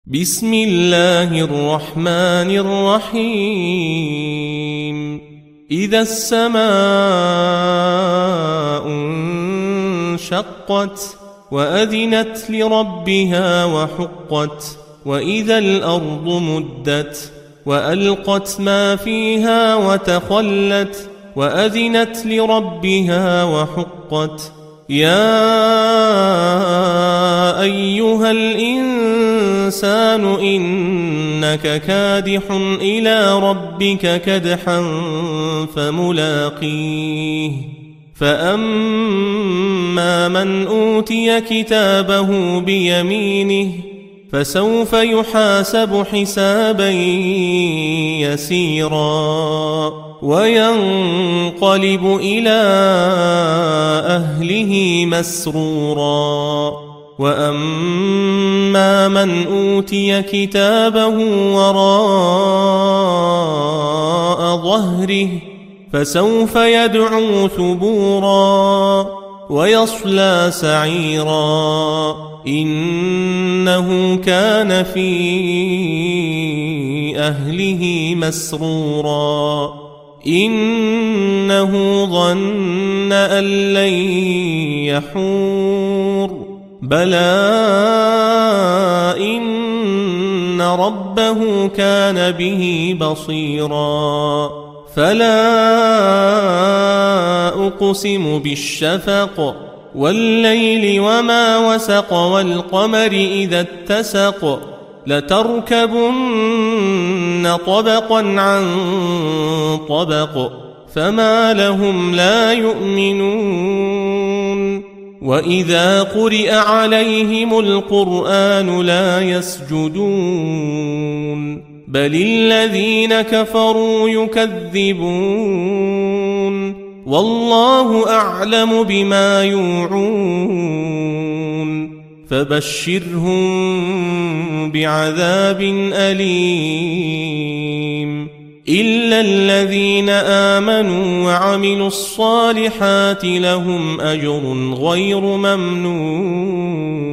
بسم الله الرحمن الرحيم إذا السماء انشقت وأذنت لربها وحقت وإذا الأرض مدت وألقت ما فيها وتخلت وأذنت لربها وحقت يا أيها الإنسان إنك كادح إلى ربك كدحا فملاقيه فأما من أوتي كتابه بيمينه فسوف يحاسب حسابا يسيرا وينقلب إلى أهله مسرورا وأما من أوتي كتابه وراء ظهره فسوف يدعو ثبورا ويصلى سعيرا إنه كان في أهله مسرورا إنه ظن أن لن يحور بلى إن ربه كان به بصيرا فلا أقسم بالشفق والليل وما وسق والقمر إذا اتسق لتركبن طبقا عن طبق فما لهم لا يؤمنون وإذا قرئ عليهم القرآن لا يسجدون بل الذين كفروا يكذبون والله أعلم بما يوعون فبشرهم بعذاب أليم إلا الذين آمنوا وعملوا الصالحات لهم أجر غير ممنون